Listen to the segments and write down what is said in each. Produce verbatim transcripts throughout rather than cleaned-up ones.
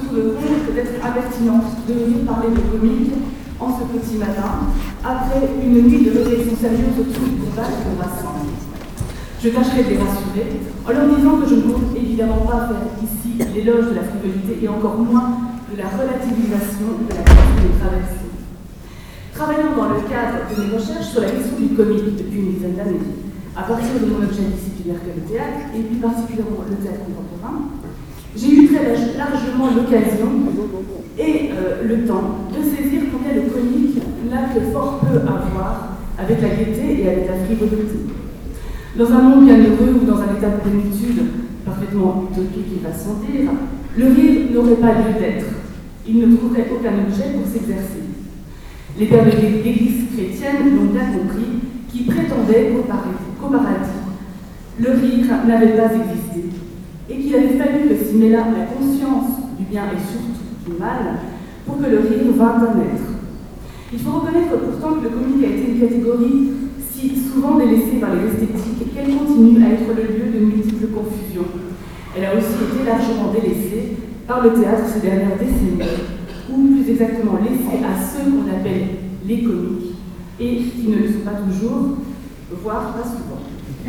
trouveront peut-être impertinent de venir parler de comique en ce petit matin, après une nuit de réflexion sérieuse autour du combat qui nous rassemble. Je tâcherai de les rassurer en leur disant que je ne compte évidemment pas faire ici l'éloge de la frivolité et encore moins de la relativisation de la crise que nous traversons. Travaillant dans le cadre de mes recherches sur la question du comique depuis une dizaine d'années, à partir de mon objet disciplinaire que le théâtre, et plus particulièrement le théâtre contemporain, j'ai eu très largement l'occasion et euh, le temps de saisir combien le comique n'a que fort peu à voir avec la gaieté et avec la frivolité. Dans un monde bien heureux ou dans un état de plénitude parfaitement utopique et va sans dire, le rire n'aurait pas lieu d'être. Il ne trouverait aucun objet pour s'exercer. Les pères de l'Église chrétienne l'ont bien compris, qui prétendaient qu'au paradis, le rire n'avait pas existé, et qu'il avait fallu que s'y mêlât la conscience du bien et surtout du mal pour que le rire vînt à naître. Il faut reconnaître pourtant que le comique a été une catégorie si souvent délaissée par les esthétiques qu'elle continue à être le lieu de multiples confusions. Elle a aussi été largement délaissée par le théâtre ces dernières décennies, ou plus exactement laissée à ceux qu'on appelle les comiques, et qui ne le sont pas toujours, voire pas souvent.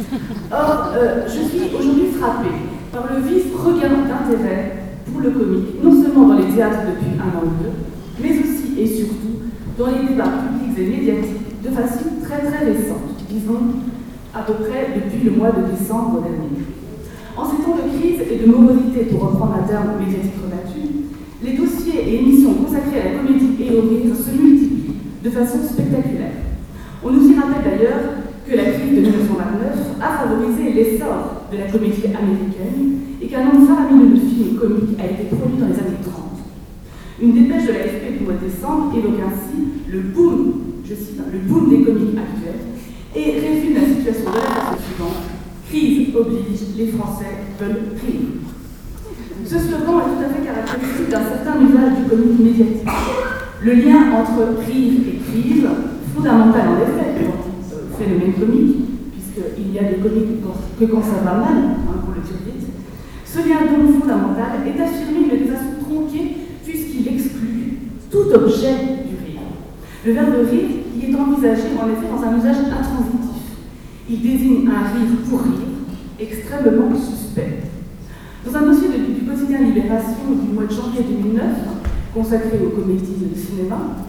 Or, euh, je suis aujourd'hui frappée par le vif regain d'intérêt pour le comique, non seulement dans les théâtres depuis un an ou deux, mais aussi et surtout dans les débats publics et médiatiques de façon très très récente, disons à peu près depuis le mois de décembre dernier. En ces temps de crise et de morosité, pour reprendre un terme médiatique rebattu, les dossiers et émissions consacrés à la comédie et au rire se multiplient de façon spectaculaire. On nous y rappelle d'ailleurs que la crise de mille neuf cent vingt-neuf a favorisé l'essor de la comédie américaine et qu'un nombre faramineux de films comiques a été produit dans les années trente. Une dépêche de l'A F P du mois de décembre évoque ainsi le boom, je cite, le boom des comiques actuels et résume la situation de la façon suivante: crise oblige, les Français veulent rire. Ce slogan est tout à fait caractéristique d'un certain usage du comique médiatique. Le lien entre rire et crise, fondamental en effet pour un phénomène comique, puisqu'il y a des comiques que quand ça va mal, hein, pour le dire vite, ce lien donc fondamental est affirmé de façon tronquée puisqu'il exclut tout objet du rire. Le verbe rire y est envisagé en effet dans un usage intransitif. Il désigne un rire pour rire, extrêmement suspect. Dans un dossier de, du quotidien Libération du mois de janvier deux mille neuf, consacré aux comédies de cinéma,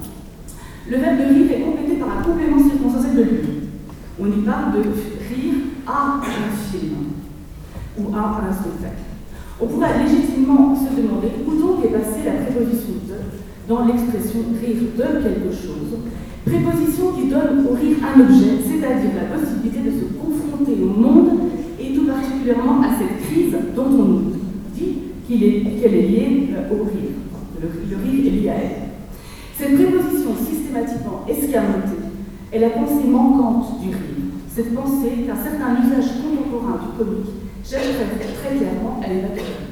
le verbe de rire est complété par un complément circonstanciel de lui. On y parle de rire à un film ou à un spectacle. On pourrait légitimement se demander où donc est passée la préposition de dans l'expression rire de quelque chose, préposition qui donne au rire un objet, c'est-à-dire la possibilité de se confronter au monde et tout particulièrement à cette crise dont on nous dit qu'il est, qu'elle est liée au rire. Le, le rire est lié à elle. Cette préposition systématiquement escamotée est la pensée manquante du rire. Cette pensée qu'un certain usage contemporain du comique cherche très clairement à l'évacuer.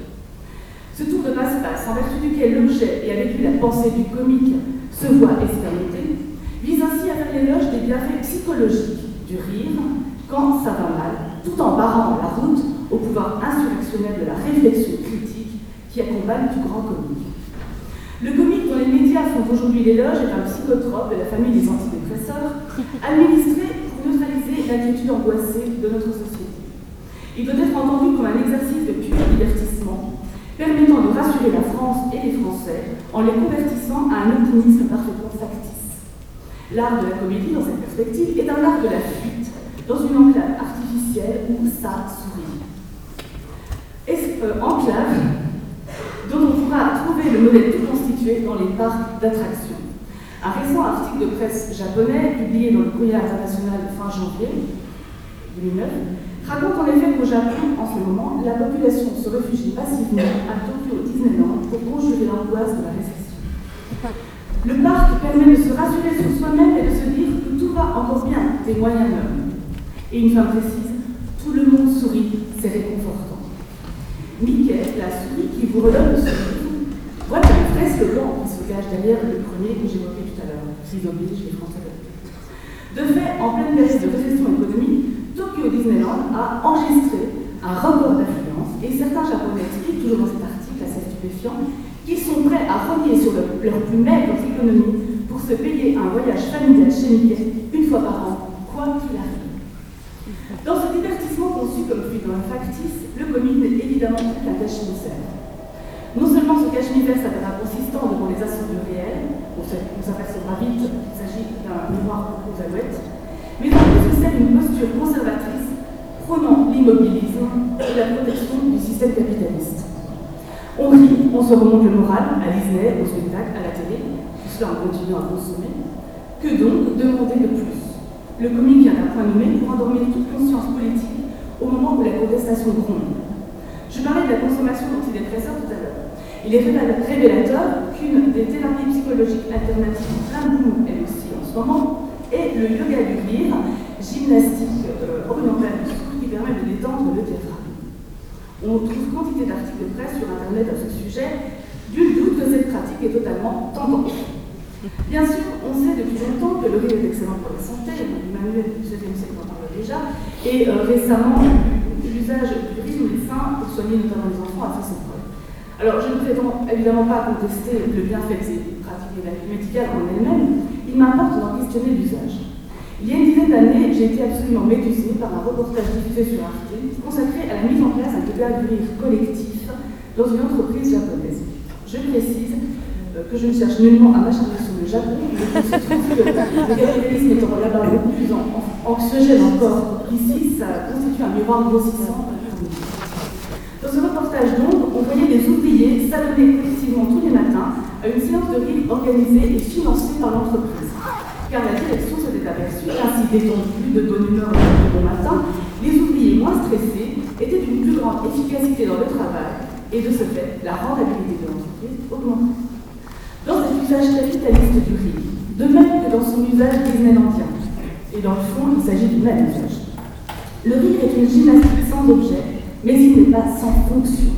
Ce tour de passe-passe, en vertu duquel l'objet et avec lui la pensée du comique se voient escamotés, vise ainsi à faire l'éloge des bienfaits psychologiques du rire quand ça va mal, tout en barrant la route au pouvoir insurrectionnel de la réflexion critique qui accompagne du grand comique. Le comique dont les médias font aujourd'hui l'éloge est un psychotrope de la famille des antidépresseurs, administré pour neutraliser l'inquiétude angoissée de notre société. Il doit être entendu comme un exercice de pur divertissement, permettant de rassurer la France et les Français en les convertissant à un optimisme parfaitement factice. L'art de la comédie, dans cette perspective, est un art de la fuite, dans une enclave artificielle où ça sourit. Et, euh, enclave dont on pourra trouver le modèle tout constitué dans les parcs d'attractions. Un récent article de presse japonais, publié dans le Courrier international de fin janvier deux mille neuf, raconte en effet qu'au Japon, en ce moment, la population se réfugie massivement à Tokyo Disneyland pour conjurer l'angoisse de la récession. Le parc permet de se rassurer sur soi-même et de se dire que tout va encore bien, des moyens nommes. Et une femme précise, tout le monde sourit, c'est réconfortant. Mickey, la souris qui vous redonne le sourire, voilà le vrai slogan qui se cache derrière le premier que j'évoquais tout à l'heure, qui oblige les Français de De fait, en pleine période de récession économique, Tokyo Disneyland a enregistré un record d'affluence et certains Japonais expliquent, toujours dans cet article assez stupéfiant, qui sont prêts à rogner sur le, leurs plus maigres économies pour se payer un voyage familial chez Mickey une fois par an, quoi qu'il arrive. Dans ce divertissement conçu comme fluide factice, le comique n'est évidemment plus qu'un cache-misère. Non seulement ce cache-misère s'avère inconsistant devant les assauts du réel, on s'apercevra vite qu'il s'agit d'un miroir aux alouettes, mais en plus c'est une posture conservatrice prônant l'immobilisme et la protection du système capitaliste. On rit, on se remonte le moral, à Disney, au spectacle, à la télé, tout cela en continuant à consommer. Que donc demander de plus? Le comique vient d'un point nommé pour endormir toute conscience politique au moment où la contestation gronde. Je parlais de la consommation d'antidépresseurs tout à l'heure. Il est révélateur qu'une des thérapies psychologiques alternatives plein boom, elle aussi en ce moment, est le yoga du rire, gymnastique euh, orientale du souffle qui permet de détendre le diaphragme. On trouve quantité d'articles de presse sur Internet à ce sujet, du doute que cette pratique est totalement tendance. Bien sûr, on sait depuis longtemps que le rire est excellent pour la santé, Emmanuel du seizième siècle en parle déjà, et euh, récemment, l'usage du rire médecin pour soigner notamment les enfants a fait ses preuves. Alors, je ne prétends évidemment pas contester le bienfait de ces pratiques médicales en elles-mêmes, il m'importe d'en questionner l'usage. Il y a une dizaine d'années, j'ai été absolument médusée par un reportage diffusé sur Arte consacré à la mise en place d'un yoga du rire collectif dans une entreprise japonaise. Je précise euh, que je ne cherche nullement à m'acharner sur le Japon, mais qu'il se trouve que le capitalisme étant là-bas beaucoup plus anxiogène encore qu'ici, ça constitue un miroir grossissant. Dans ce reportage donc, on voyait des ouvriers s'adonner collectivement tous les matins à une séance de rire organisée et financée par l'entreprise. Car la direction s'était aperçue, ainsi détendue, de bonne humeur le bon matin, les ouvriers moins stressés étaient d'une plus grande efficacité dans le travail et de ce fait, la rentabilité de l'entreprise augmentait. Dans cet usage capitaliste du rire, de même que dans son usage disneylandien, et dans le fond, il s'agit du même usage. Le rire est une gymnastique sans objet, mais il n'est pas sans fonction.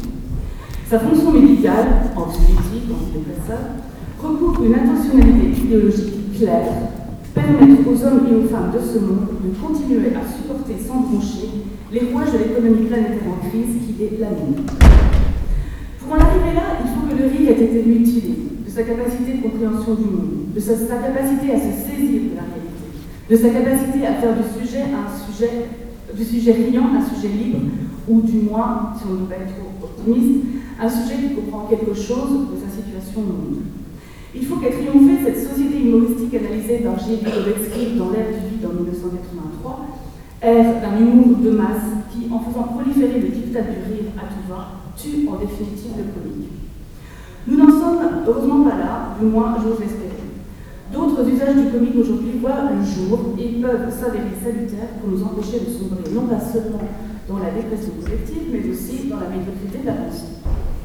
Sa fonction médicale, anxiolytique, antidépresseur, recouvre une intentionnalité idéologique claire, permettre aux hommes et aux femmes de ce monde de continuer à supporter sans broncher les rouages de l'économie planétaire en crise qui est la mine. Pour en arriver là, il faut que le rire ait été mutilé de sa capacité de compréhension du monde, de sa, sa capacité à se saisir de la réalité, de sa capacité à faire du sujet un sujet, du sujet riant un sujet libre, ou du moins, si on ne veut pas être trop optimiste, un sujet qui comprend quelque chose de sa situation au monde. Il faut qu'ait triomphé cette société humoristique analysée par J. Lipovetsky dans l'ère du vide en mille neuf cent quatre-vingt-trois, ère d'un humour de masse qui, en faisant proliférer le diktat du rire à tout va, tue en définitive le comique. Nous n'en sommes heureusement pas là, du moins j'ose l'espérer. D'autres usages du comique aujourd'hui voient le jour et peuvent s'avérer salutaires pour nous empêcher de sombrer non pas seulement dans la dépression collective, mais aussi dans la médiocrité de la pensée.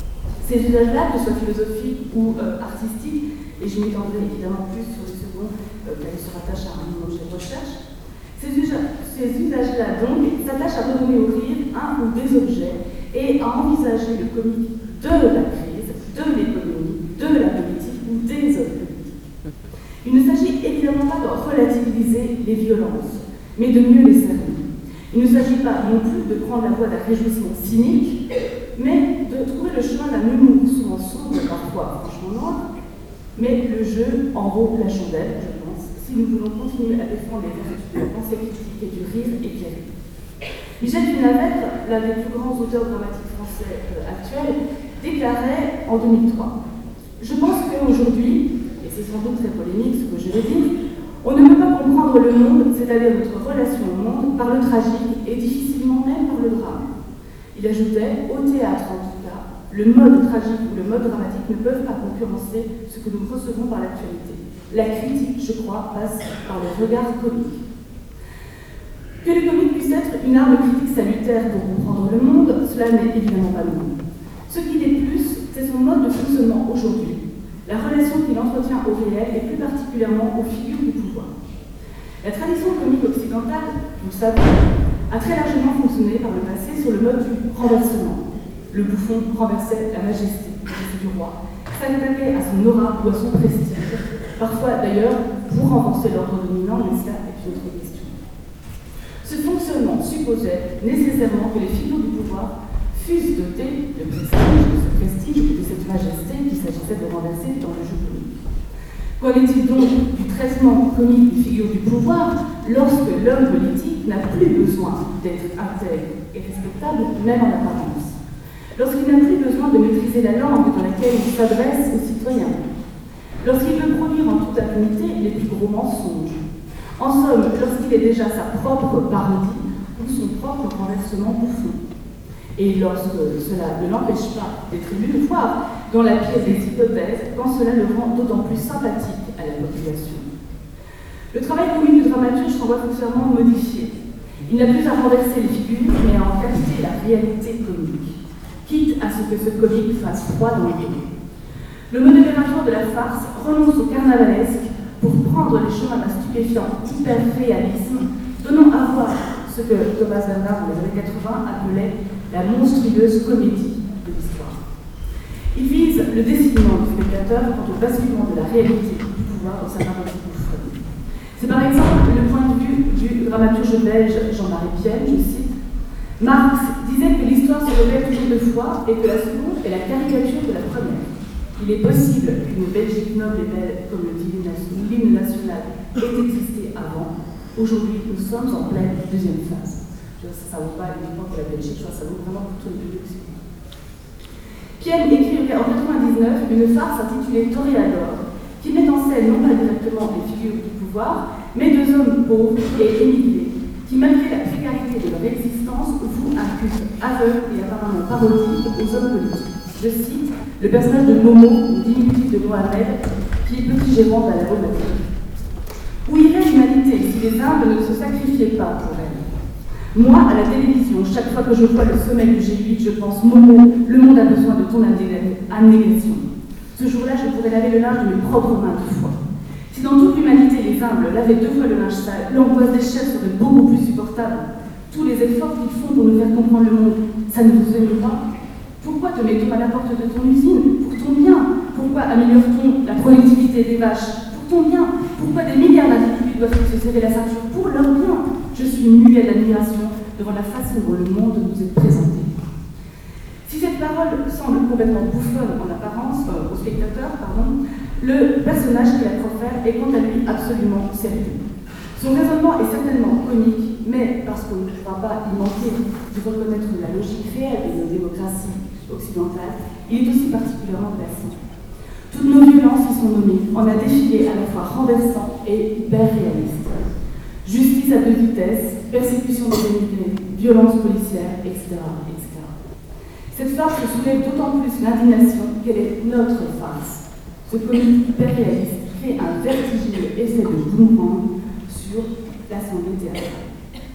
Ces usages-là, que ce soit philosophiques ou euh, artistiques, et je m'étendrai évidemment plus sur le second, euh, car il se rattache à un objet de recherche, ces, usa ces usages-là donc s'attachent à redonner au rire un ou des objets et à envisager le comique de la crise, de l'économie, de la politique ou des hommes politiques. Il ne s'agit évidemment pas de relativiser les violences, mais de mieux les cerner. Il ne s'agit pas non plus de prendre la voie d'un réjouissement cynique, mais de trouver le chemin d'un humour souvent sombre, parfois franchement noir, mais le jeu en vaut la chandelle, je pense, si nous voulons continuer à défendre les vertus de la pensée critique et du rire éclairé. Michel Dunavet, l'un des plus grands auteurs dramatiques français euh, actuels, déclarait en deux mille trois « Je pense qu'aujourd'hui, et c'est sans doute très polémique ce que je vais dire, on ne peut pas comprendre le monde, c'est-à-dire notre relation au monde, par le tragique et difficilement même par le drame. » Il ajoutait « Au théâtre en tout cas, le mode tragique ou le mode dramatique ne peuvent pas concurrencer ce que nous recevons par l'actualité. La critique, je crois, passe par le regard comique. » Que le comique puisse être une arme critique salutaire pour comprendre le monde, cela n'est évidemment pas nouveau. Ce qui l'est plus, c'est son mode de fonctionnement aujourd'hui, la relation qu'il entretient au réel et plus particulièrement aux figures du pouvoir. La tradition comique occidentale, vous le savez, a très largement fonctionné par le passé sur le mode du renversement. Le bouffon renversait la majesté du roi, s'attaquait à son aura ou à son prestige, parfois d'ailleurs pour renforcer l'ordre dominant, mais cela est une autre question. Ce fonctionnement supposait nécessairement que les figures du pouvoir fussent dotées de prestige, de ce prestige et de cette majesté qu'il s'agit essaie de renverser dans le jeu comique. Qu'en est-il donc du traitement comique des figures du pouvoir lorsque l'homme politique n'a plus besoin d'être intègre et respectable, même en apparence? Lorsqu'il n'a plus besoin de maîtriser la langue dans laquelle il s'adresse aux citoyens? Lorsqu'il veut produire en toute impunité les plus gros mensonges? En somme, lorsqu'il est déjà sa propre parodie ou son propre renversement bouffon? Et lorsque cela ne l'empêche pas d'être élu, voire dans la pire des hypothèses, quand cela le rend d'autant plus sympathique à la population. Le travail comique du dramaturge s'en voit foncièrement modifié. Il n'a plus à renverser les figures, mais à en capter la réalité comique, quitte à ce que ce comique fasse froid dans le dos. Le modérateur de la farce renonce au carnavalesque pour prendre les chemins d'un stupéfiant hyper-réalisme, donnant à voir ce que Thomas Bernard, dans les années quatre-vingts, appelait la monstrueuse comédie de l'histoire. Il vise le décilement du spectateur quant au basculement de la réalité du pouvoir dans sa parodie bouffonne. C'est par exemple le point de vue du dramaturge belge Jean-Marie Pienne, je cite: Marx disait que l'histoire se répète toujours deux fois et que la seconde est la caricature de la première. Il est possible qu'une Belgique noble et belle, comme le dit l'hymne national, ait existé avant. Aujourd'hui, nous sommes en pleine deuxième phase. Ça ne vaut pas uniquement pour la Belgique, je crois que ça vaut vraiment pour tout le public. Pienne écrit en mille neuf cent quatre-vingt-dix-neuf une farce intitulée Toréador, qui met en scène non pas directement les figures du pouvoir, mais deux hommes pauvres et émigrés, qui, malgré la précarité de leur existence, vouent un culte aveugle et apparemment parodique aux hommes politiques. Je cite le personnage de Momo, diminutif de Mohamed, qui est petit gérant à la Romatique. Où irait l'humanité si les Indes ne se sacrifiaient pas pour elle? Moi, à la télévision, chaque fois que je vois le sommet du G huit, je pense Momo, le monde a besoin de ton abnégation. Ce jour-là, je pourrais laver le linge de mes propres mains deux fois. Si dans toute l'humanité, les humbles lavaient deux fois le linge sale, l'angoisse des chefs serait beaucoup plus supportable. Tous les efforts qu'ils font pour nous faire comprendre le monde, ça ne vous émeut pas? Pourquoi te mettons à la porte de ton usine? Pour ton bien. Pourquoi améliore-t-on la productivité des vaches? Pour ton bien. Pourquoi des milliards d'individus doivent se serrer la ceinture? Pour leur bien. Je suis muet d'admiration devant la façon dont le monde nous est présenté. Si cette parole semble complètement bouffonne en apparence, euh, au spectateur, pardon, le personnage qui la profère est quant à lui absolument sérieux. Son raisonnement est certainement comique, mais parce qu'on ne pourra pas y manquer de reconnaître la logique réelle de nos démocraties occidentales, il est aussi particulièrement plaçant. Toutes nos violences y sont nommées, on a défilé à la fois renversant et hyper réaliste. Justice à deux vitesses, persécution des émigrés, violence policière, et cetera, et cetera. Cette farce soulève d'autant plus l'indignation qu'elle est notre farce. Ce comique hyper réaliste crée un vertigineux effet de boomerang sur l'assemblée théâtrale.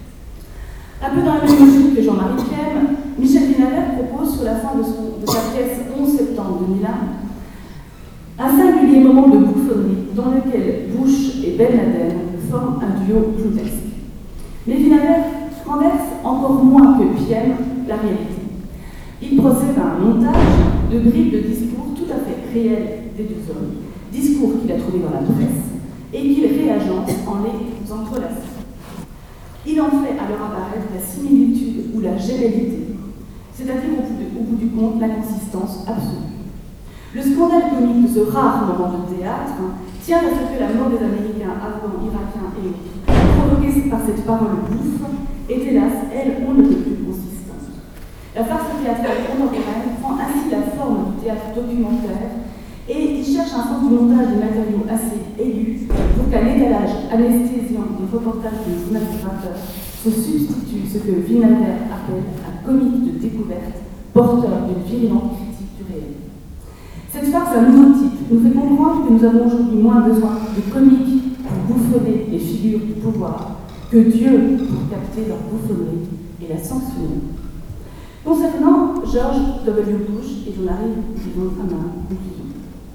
Un peu dans la même logique que Jean-Marie Pienne, Michel Vinaver propose sur la fin de, son, de sa pièce onze septembre deux mille un un singulier moment de bouffonnerie dans lequel Bush et Ben Laden forment un duo clownesque. Mais Vinaver renverse encore moins que Pienne la réalité. Il procède à un montage de bribes de discours tout à fait réels des deux hommes, discours qu'il a trouvés dans la presse et qu'il réagence en les entrelaçant. Il en fait alors apparaître la similitude ou la gémellité, c'est-à-dire au bout, de, au bout du compte l'inconsistance absolue. Le scandale comique de ce rare moment de théâtre tient à ce que la mort des Américains, Afghans, Irakiens et autres, provoquée par cette parole bouffe, est hélas, elle, on ne peut plus consistante. La farce théâtrale contemporaine prend ainsi la forme du théâtre documentaire et il cherche un sens du montage des matériaux assez aigus pour qu'à l'étalage anesthésiant des reportages de journalistes vingt heures se substitue ce que Vinaver appelle un comique de découverte, porteur d'une virulente critique du réel. Cette farce à nouveau type nous fait comprendre que nous avons aujourd'hui moins besoin de comiques pour bouffonner les figures du pouvoir que Dieu pour capter leur bouffonnerie et la sanctionner. Concernant George W. Bush, et j'en arrive disons, à ma conclusion.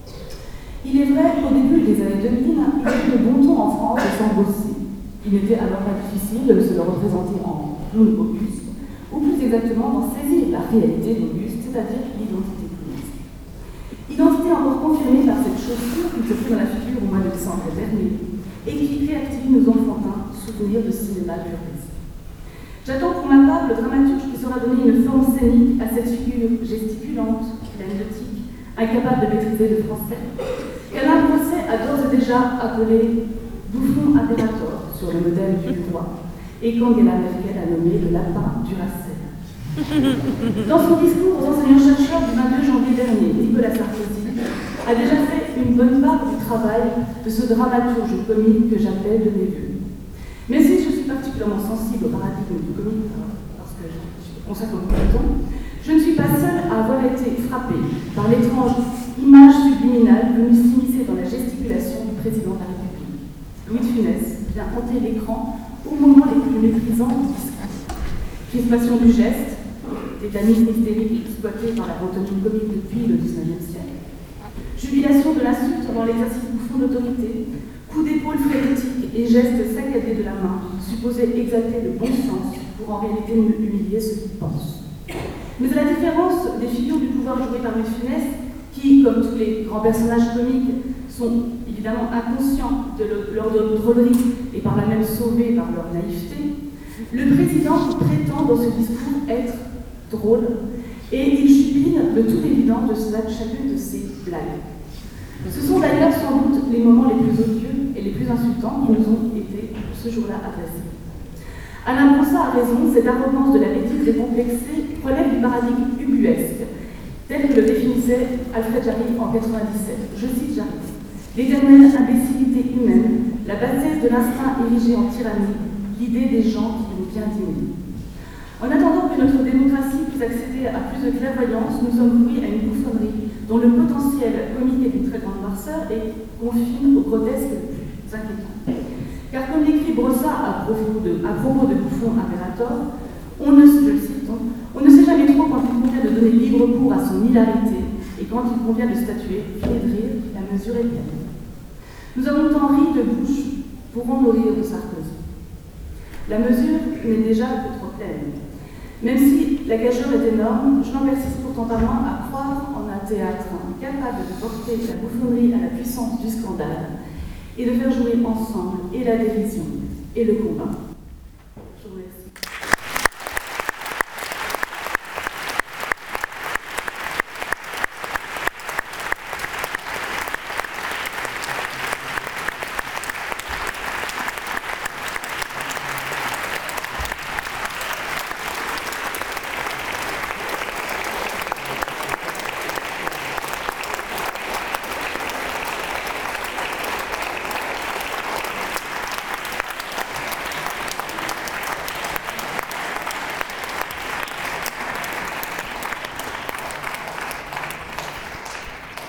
Il est vrai qu'au début des années deux mille, il était de bon ton en France de s'embosser. Il n'était alors pas difficile de se le représenter en clown auguste, ou plus exactement d'en saisir la réalité d'Auguste, c'est-à-dire l'identité clownesque. Identité encore confirmée par cette chaussure qui se fait dans la figure au mois de décembre dernier, et qui réactive nos enfantins souvenirs de cinéma burlesque. J'attends pour ma part le dramaturge qui saura donner une forme scénique à cette figure gesticulante, pleine de tic, incapable de maîtriser le français, qu'Alain Procès a d'ores et déjà appelé bouffon impérator sur le modèle du roi, et qu'Angela Merkel a nommé le lapin du Racel. Dans son discours aux enseignants-chercheurs du vingt-deux janvier dernier, Nicolas Sarkozy a déjà fait une bonne part du travail de ce dramaturge comique que j'appelle de mes voeux. Mais si je suis particulièrement sensible au paradigme du comique, parce que je consacre beaucoup de temps, je ne suis pas seule à avoir été frappée par l'étrange image subliminale venue s'immiscer dans la gesticulation du président de la République. Louis de Funès vient hanter l'écran au moment les plus méprisants du discours. Crispation du geste, tétanisme hystérique exploité par la pantomime comique depuis le dix-neuvième siècle. Jubilation de l'insulte avant l'exercice bouffon d'autorité, coup d'épaule frénétique et gestes saccadés de la main, supposés exalter le bon sens pour en réalité humilier ceux qui pensent. Mais à la différence des figures du pouvoir jouées par Louis de Funès, qui, comme tous les grands personnages comiques, sont évidemment inconscients de leur drôlerie et par là même sauvés par leur naïveté, le président prétend dans ce discours être drôle et il jubile de toute évidence de chacune de ses blagues. Ce sont d'ailleurs sans doute les moments les plus odieux et les plus insultants qui nous ont été ce jour-là adressés. Alain Broussard a raison, cette arrogance de la bêtise décomplexée relève du paradigme ubuesque, tel que le définissait Alfred Jarry en mille neuf cent quatre-vingt-dix-sept. Je cite Jarry. L'éternelle imbécilité humaine, la bassesse de l'instinct érigé en tyrannie, l'idée des gens qui ont bien dîné. En attendant que notre démocratie puisse accéder à plus de clairvoyance, nous sommes voués à une bouffonnerie dont le potentiel comique est d'une très grande noirceur et confine au grotesque le plus inquiétant. Car comme l'écrit Brossard à propos de, à propos de Bouffon Impérator, on ne, je le cite, on ne sait jamais trop quand il convient de donner libre cours à son hilarité et quand il convient de statuer, filer de rire, la mesure est pleine. Nous avons tant ri de bouche pour en nourrir de Sarkozy. La mesure n'est déjà que trop pleine. Même si la gageure est énorme, je n'en persiste pourtant pas moins à croire en un théâtre capable de porter la bouffonnerie à la puissance du scandale et de faire jouer ensemble et la dérision et le combat.